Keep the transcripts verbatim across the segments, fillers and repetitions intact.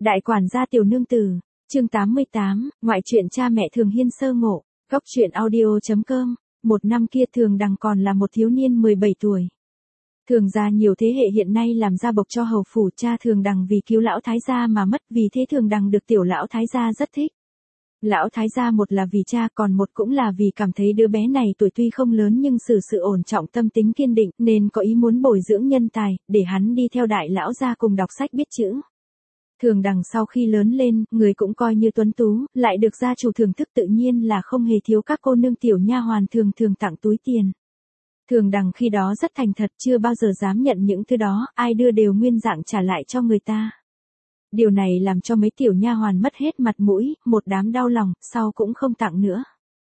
Đại quản gia tiểu nương tử, chương tám mươi tám, ngoại truyện cha mẹ Thường Hiên sơ ngộ, góc truyện audio chấm com. Một năm kia Thường Đằng còn là một thiếu niên mười bảy tuổi. Thường gia nhiều thế hệ hiện nay làm gia bộc cho hầu phủ, cha Thường Đằng vì cứu lão thái gia mà mất, vì thế Thường Đằng được tiểu lão thái gia rất thích. Lão thái gia một là vì cha, còn một cũng là vì cảm thấy đứa bé này tuổi tuy không lớn nhưng xử sự ổn trọng, tâm tính kiên định, nên có ý muốn bồi dưỡng nhân tài, để hắn đi theo đại lão gia cùng đọc sách biết chữ. Thường Đằng sau khi lớn lên, người cũng coi như tuấn tú, lại được gia chủ thưởng thức, tự nhiên là không hề thiếu các cô nương tiểu nha hoàn thường thường tặng túi tiền. Thường Đằng khi đó rất thành thật, chưa bao giờ dám nhận những thứ đó, ai đưa đều nguyên dạng trả lại cho người ta. Điều này làm cho mấy tiểu nha hoàn mất hết mặt mũi, một đám đau lòng, sau cũng không tặng nữa.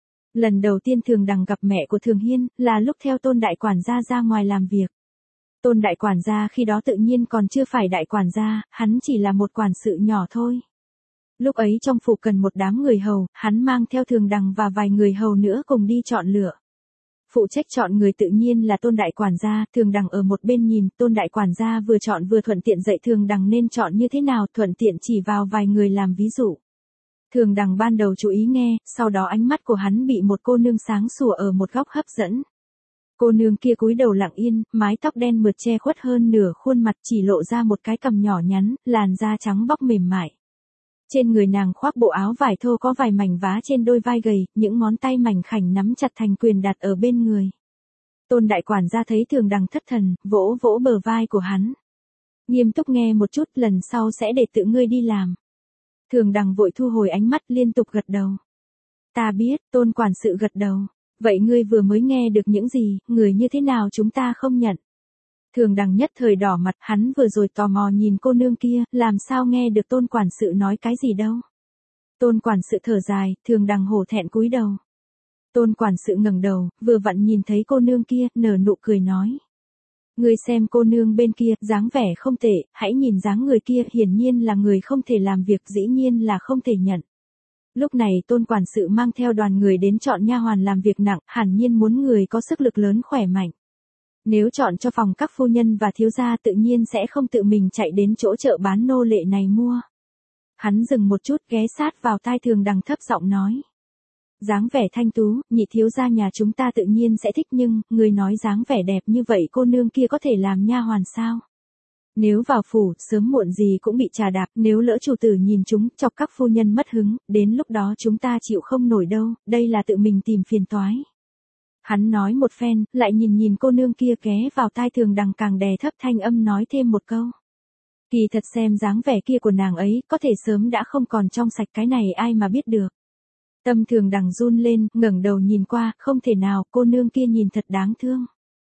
Lần đầu tiên Thường Đằng gặp mẹ của Thường Hiên, là lúc theo Tôn đại quản gia ra ngoài làm việc. Tôn đại quản gia khi đó tự nhiên còn chưa phải đại quản gia, hắn chỉ là một quản sự nhỏ thôi. Lúc ấy trong phủ cần một đám người hầu, hắn mang theo Thường Đằng và vài người hầu nữa cùng đi chọn lựa. Phụ trách chọn người tự nhiên là Tôn đại quản gia, Thường Đằng ở một bên nhìn, Tôn đại quản gia vừa chọn vừa thuận tiện dạy Thường Đằng nên chọn như thế nào, thuận tiện chỉ vào vài người làm ví dụ. Thường Đằng ban đầu chú ý nghe, sau đó ánh mắt của hắn bị một cô nương sáng sủa ở một góc hấp dẫn. Cô nương kia cúi đầu lặng yên, mái tóc đen mượt che khuất hơn nửa khuôn mặt, chỉ lộ ra một cái cằm nhỏ nhắn, làn da trắng bóc mềm mại. Trên người nàng khoác bộ áo vải thô có vài mảnh vá trên đôi vai gầy, những ngón tay mảnh khảnh nắm chặt thành quyền đặt ở bên người. Tôn đại quản gia thấy Thường Đằng thất thần, vỗ vỗ bờ vai của hắn. Nghiêm túc nghe một chút, lần sau sẽ để tự ngươi đi làm. Thường Đằng vội thu hồi ánh mắt, liên tục gật đầu. Ta biết, Tôn quản sự gật đầu. Vậy ngươi vừa mới nghe được những gì, người như thế nào chúng ta không nhận. Thường Đằng nhất thời đỏ mặt, hắn vừa rồi tò mò nhìn cô nương kia, làm sao nghe được Tôn quản sự nói cái gì đâu. Tôn quản sự thở dài, Thường Đằng hổ thẹn cúi đầu. Tôn quản sự ngẩng đầu, vừa vặn nhìn thấy cô nương kia, nở nụ cười nói. Ngươi xem cô nương bên kia, dáng vẻ không tệ, hãy nhìn dáng người kia, hiển nhiên là người không thể làm việc, dĩ nhiên là không thể nhận. Lúc này Tôn quản sự mang theo đoàn người đến chọn nha hoàn làm việc nặng, hẳn nhiên muốn người có sức lực lớn khỏe mạnh. Nếu chọn cho phòng các phu nhân và thiếu gia tự nhiên sẽ không tự mình chạy đến chỗ chợ bán nô lệ này mua. Hắn dừng một chút, ghé sát vào tai Thường Đằng thấp giọng nói. Dáng vẻ thanh tú, nhị thiếu gia nhà chúng ta tự nhiên sẽ thích, nhưng, người nói dáng vẻ đẹp như vậy cô nương kia có thể làm nha hoàn sao? Nếu vào phủ, sớm muộn gì cũng bị trà đạp, nếu lỡ chủ tử nhìn chúng, chọc các phu nhân mất hứng, đến lúc đó chúng ta chịu không nổi đâu, đây là tự mình tìm phiền toái. Hắn nói một phen, lại nhìn nhìn cô nương kia, ghé vào tai Thường Đằng càng đè thấp thanh âm nói thêm một câu. Kỳ thật xem dáng vẻ kia của nàng ấy, có thể sớm đã không còn trong sạch, cái này ai mà biết được. Tâm Thường Đằng run lên, ngẩng đầu nhìn qua, không thể nào, cô nương kia nhìn thật đáng thương.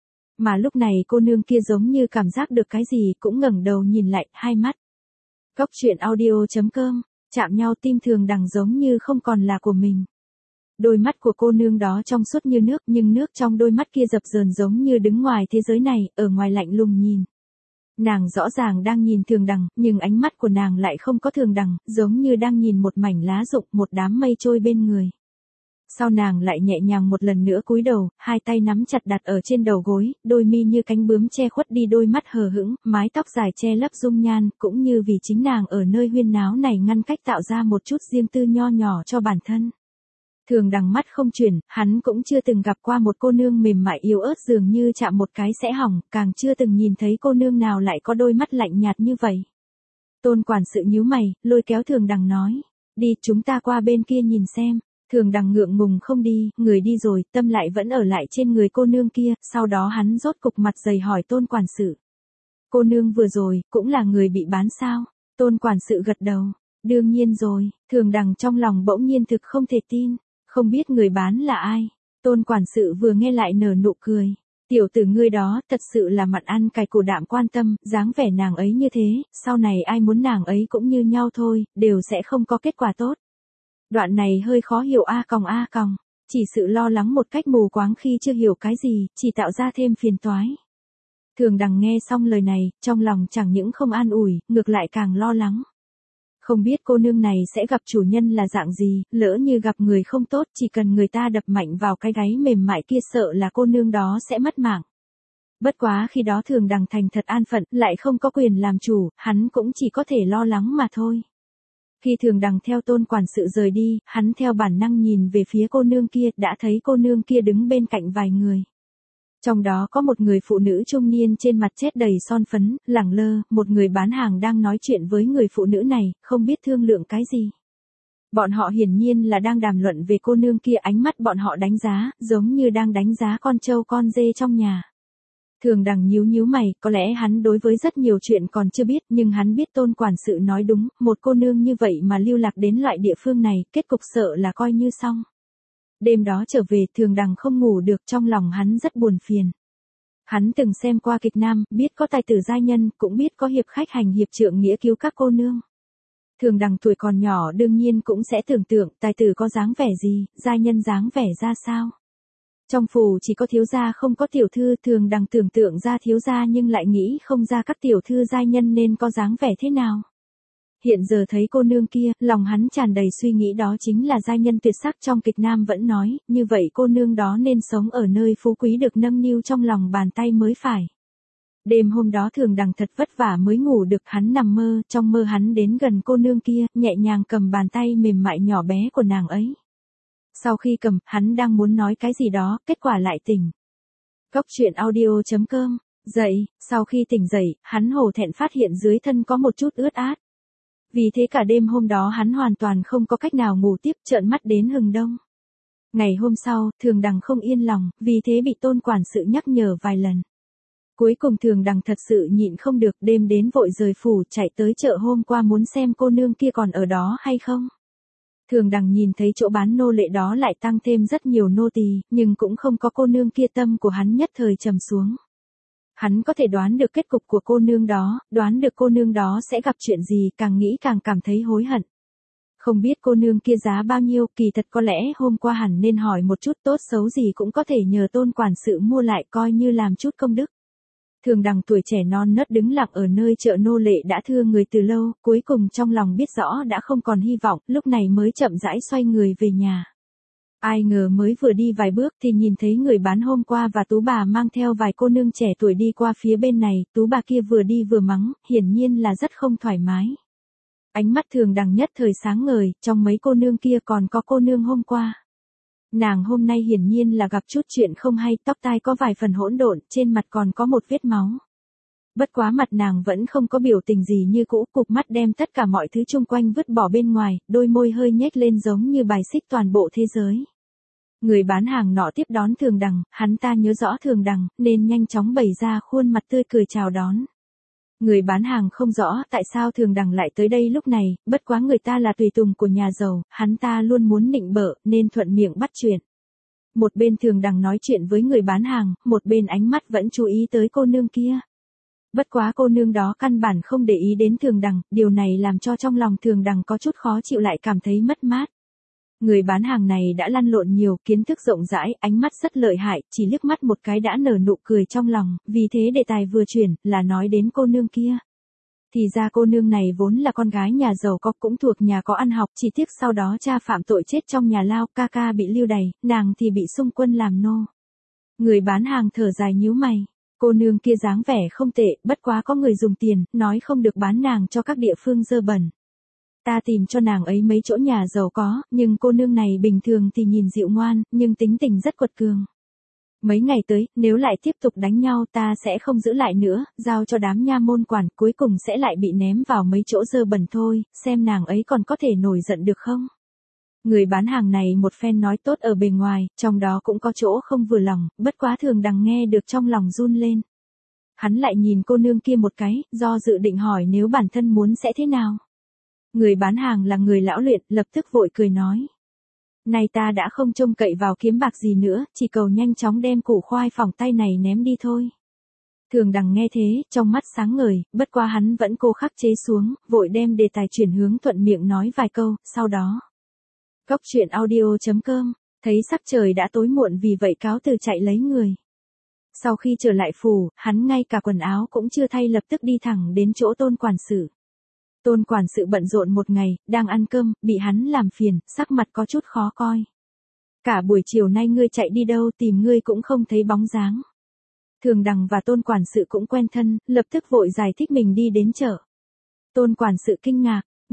Mà lúc này cô nương kia giống như cảm giác được cái gì, cũng ngẩng đầu nhìn lại, hai mắt. Góc truyện audio chấm com, chạm nhau tim Thường Đằng giống như không còn là của mình. Đôi mắt của cô nương đó trong suốt như nước, nhưng nước trong đôi mắt kia dập dờn giống như đứng ngoài thế giới này, ở ngoài lạnh lùng nhìn. Nàng rõ ràng đang nhìn Thường Đằng, nhưng ánh mắt của nàng lại không có Thường Đằng, giống như đang nhìn một mảnh lá rụng, một đám mây trôi bên người. Sau nàng lại nhẹ nhàng một lần nữa cúi đầu, hai tay nắm chặt đặt ở trên đầu gối, đôi mi như cánh bướm che khuất đi đôi mắt hờ hững, mái tóc dài che lấp dung nhan, cũng như vì chính nàng ở nơi huyên náo này ngăn cách tạo ra một chút riêng tư nho nhỏ cho bản thân. Thường Đằng mắt không chuyển, hắn cũng chưa từng gặp qua một cô nương mềm mại yếu ớt dường như chạm một cái sẽ hỏng, càng chưa từng nhìn thấy cô nương nào lại có đôi mắt lạnh nhạt như vậy. Tôn quản sự nhíu mày, lôi kéo Thường Đằng nói, đi, chúng ta qua bên kia nhìn xem. Thường Đằng ngượng ngùng không đi, người đi rồi, tâm lại vẫn ở lại trên người cô nương kia, sau đó hắn rốt cục mặt dày hỏi Tôn quản sự. Cô nương vừa rồi, cũng là người bị bán sao? Tôn quản sự gật đầu, đương nhiên rồi, Thường Đằng trong lòng bỗng nhiên thực không thể tin. Không biết người bán là ai. Tôn quản sự vừa nghe lại nở nụ cười. Tiểu tử ngươi đó, thật sự là mặn ăn cải củ đạm quan tâm, dáng vẻ nàng ấy như thế, sau này ai muốn nàng ấy cũng như nhau thôi, đều sẽ không có kết quả tốt. Đoạn này hơi khó hiểu a còng a còng, chỉ sự lo lắng một cách mù quáng khi chưa hiểu cái gì, chỉ tạo ra thêm phiền toái. Thường Đằng nghe xong lời này, trong lòng chẳng những không an ủi, ngược lại càng lo lắng. Không biết cô nương này sẽ gặp chủ nhân là dạng gì, lỡ như gặp người không tốt, chỉ cần người ta đập mạnh vào cái gáy mềm mại kia sợ là cô nương đó sẽ mất mạng. Bất quá khi đó Thường Đằng thành thật an phận, lại không có quyền làm chủ, hắn cũng chỉ có thể lo lắng mà thôi. Khi Thường Đằng theo Tôn quản sự rời đi, hắn theo bản năng nhìn về phía cô nương kia, đã thấy cô nương kia đứng bên cạnh vài người. Trong đó có một người phụ nữ trung niên trên mặt chết đầy son phấn, lẳng lơ, một người bán hàng đang nói chuyện với người phụ nữ này, không biết thương lượng cái gì. Bọn họ hiển nhiên là đang đàm luận về cô nương kia, ánh mắt bọn họ đánh giá, giống như đang đánh giá con trâu con dê trong nhà. Thường Đằng nhíu nhíu mày, có lẽ hắn đối với rất nhiều chuyện còn chưa biết, nhưng hắn biết Tôn quản sự nói đúng, một cô nương như vậy mà lưu lạc đến loại địa phương này, kết cục sợ là coi như xong. Đêm đó trở về, Thường Đằng không ngủ được, trong lòng hắn rất buồn phiền. Hắn từng xem qua kịch nam, biết có tài tử giai nhân, cũng biết có hiệp khách hành hiệp trượng nghĩa cứu các cô nương. Thường Đằng tuổi còn nhỏ đương nhiên cũng sẽ tưởng tượng tài tử có dáng vẻ gì, giai nhân dáng vẻ ra sao. Trong phủ chỉ có thiếu gia không có tiểu thư, Thường Đằng tưởng tượng ra thiếu gia nhưng lại nghĩ không ra các tiểu thư giai nhân nên có dáng vẻ thế nào. Hiện giờ thấy cô nương kia, lòng hắn tràn đầy suy nghĩ đó chính là giai nhân tuyệt sắc trong kịch nam vẫn nói, như vậy cô nương đó nên sống ở nơi phú quý được nâng niu trong lòng bàn tay mới phải. Đêm hôm đó Thường Đằng thật vất vả mới ngủ được, hắn nằm mơ, trong mơ hắn đến gần cô nương kia, nhẹ nhàng cầm bàn tay mềm mại nhỏ bé của nàng ấy. Sau khi cầm, hắn đang muốn nói cái gì đó, kết quả lại tỉnh. Góc truyện audio chấm com, dậy, sau khi tỉnh dậy, hắn hổ thẹn phát hiện dưới thân có một chút ướt át. Vì thế cả đêm hôm đó hắn hoàn toàn không có cách nào ngủ tiếp, trợn mắt đến hừng đông. Ngày hôm sau, Thường Đằng không yên lòng, vì thế bị Tôn quản sự nhắc nhở vài lần. Cuối cùng Thường Đằng thật sự nhịn không được, đêm đến vội rời phủ, chạy tới chợ hôm qua muốn xem cô nương kia còn ở đó hay không. Thường Đằng nhìn thấy chỗ bán nô lệ đó lại tăng thêm rất nhiều nô tỳ, nhưng cũng không có cô nương kia, tâm của hắn nhất thời trầm xuống. Hắn có thể đoán được kết cục của cô nương đó, đoán được cô nương đó sẽ gặp chuyện gì, càng nghĩ càng cảm thấy hối hận. Không biết cô nương kia giá bao nhiêu, kỳ thật có lẽ hôm qua hẳn nên hỏi một chút, tốt xấu gì cũng có thể nhờ Tôn quản sự mua lại coi như làm chút công đức. Thường Đằng tuổi trẻ non nớt đứng lặng ở nơi chợ nô lệ đã thưa người từ lâu, cuối cùng trong lòng biết rõ đã không còn hy vọng, lúc này mới chậm rãi xoay người về nhà. Ai ngờ mới vừa đi vài bước thì nhìn thấy người bán hôm qua và Tú bà mang theo vài cô nương trẻ tuổi đi qua phía bên này, Tú bà kia vừa đi vừa mắng, hiển nhiên là rất không thoải mái. Ánh mắt Thường Đằng nhất thời sáng ngời, trong mấy cô nương kia còn có cô nương hôm qua. Nàng hôm nay hiển nhiên là gặp chút chuyện không hay, tóc tai có vài phần hỗn độn, trên mặt còn có một vết máu. Bất quá mặt nàng vẫn không có biểu tình gì như cũ, cụp mắt đem tất cả mọi thứ chung quanh vứt bỏ bên ngoài, đôi môi hơi nhếch lên giống như bài xích toàn bộ thế giới. Người bán hàng nọ tiếp đón Thường Đằng, hắn ta nhớ rõ Thường Đằng, nên nhanh chóng bày ra khuôn mặt tươi cười chào đón. Người bán hàng không rõ tại sao Thường Đằng lại tới đây lúc này, bất quá người ta là tùy tùng của nhà giàu, hắn ta luôn muốn nịnh bợ, nên thuận miệng bắt chuyện. Một bên Thường Đằng nói chuyện với người bán hàng, một bên ánh mắt vẫn chú ý tới cô nương kia. Bất quá cô nương đó căn bản không để ý đến Thường Đằng, điều này làm cho trong lòng Thường Đằng có chút khó chịu lại cảm thấy mất mát. Người bán hàng này đã lăn lộn nhiều, kiến thức rộng rãi, ánh mắt rất lợi hại, chỉ liếc mắt một cái đã nở nụ cười trong lòng, vì thế đề tài vừa chuyển, là nói đến cô nương kia. Thì ra cô nương này vốn là con gái nhà giàu có, cũng thuộc nhà có ăn học, chỉ tiếc sau đó cha phạm tội chết trong nhà lao, ca ca bị lưu đày, nàng thì bị xung quân làm nô. Người bán hàng thở dài nhíu mày. Cô nương kia dáng vẻ không tệ, bất quá có người dùng tiền, nói không được bán nàng cho các địa phương dơ bẩn. Ta tìm cho nàng ấy mấy chỗ nhà giàu có, nhưng cô nương này bình thường thì nhìn dịu ngoan, nhưng tính tình rất quật cường. Mấy ngày tới, nếu lại tiếp tục đánh nhau ta sẽ không giữ lại nữa, giao cho đám nha môn quản, cuối cùng sẽ lại bị ném vào mấy chỗ dơ bẩn thôi, xem nàng ấy còn có thể nổi giận được không. Người bán hàng này một phen nói tốt ở bề ngoài, trong đó cũng có chỗ không vừa lòng, bất quá Thường Đằng nghe được trong lòng run lên. Hắn lại nhìn cô nương kia một cái, do dự định hỏi nếu bản thân muốn sẽ thế nào. Người bán hàng là người lão luyện, lập tức vội cười nói. Này ta đã không trông cậy vào kiếm bạc gì nữa, chỉ cầu nhanh chóng đem củ khoai phỏng tay này ném đi thôi. Thường Đằng nghe thế, trong mắt sáng ngời, bất quá hắn vẫn cố khắc chế xuống, vội đem đề tài chuyển hướng thuận miệng nói vài câu, sau đó. Góc truyện audio chấm com, thấy sắc trời đã tối muộn vì vậy cáo từ chạy lấy người. Sau khi trở lại phủ, hắn ngay cả quần áo cũng chưa thay lập tức đi thẳng đến chỗ Tôn quản sự. Tôn quản sự bận rộn một ngày, đang ăn cơm, bị hắn làm phiền, sắc mặt có chút khó coi. Cả buổi chiều nay ngươi chạy đi đâu, tìm ngươi cũng không thấy bóng dáng. Thường Đằng và Tôn quản sự cũng quen thân, lập tức vội giải thích mình đi đến chợ. Tôn quản sự kinh ngạc,